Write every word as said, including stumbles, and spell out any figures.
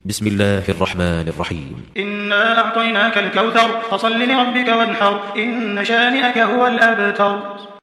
بسم الله الرحمن الرحيم. إنا أعطيناك الكوثر فصل لربك وانحر إن شانئك هو الأبتر.